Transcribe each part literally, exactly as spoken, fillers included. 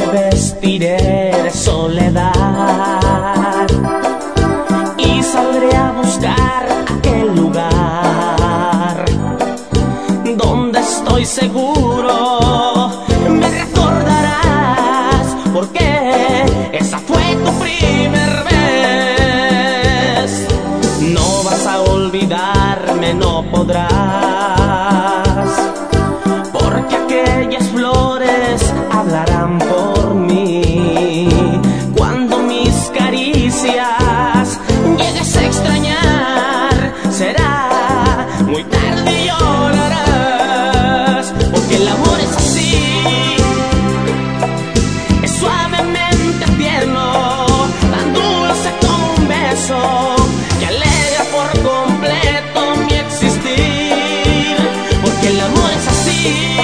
vestiré de soledad y saldré a buscar aquel lugar donde estoy seguro me recordarás, porque esa fue tu primer vez. No vas a olvidarme, no podrás, porque aquellas flores hablarán por mí. Cuando mis caricias llegues a extrañar, será muy tarde y llorarás, porque el amor es así, es suavemente tierno, tan dulce como un beso que alegra por completo mi existir, porque el amor es así.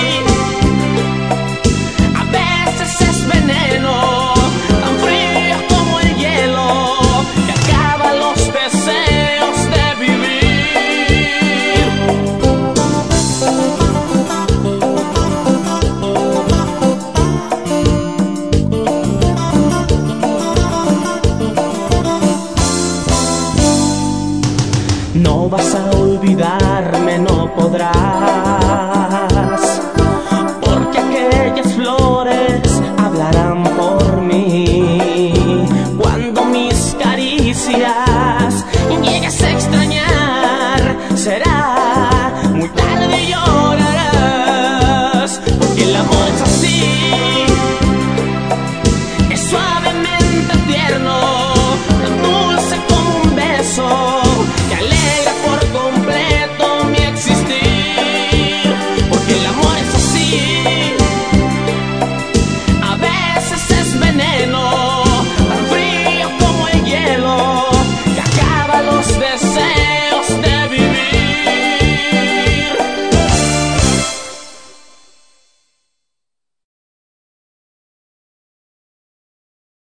No vas a olvidarme, no podrás, porque aquellas flores hablarán por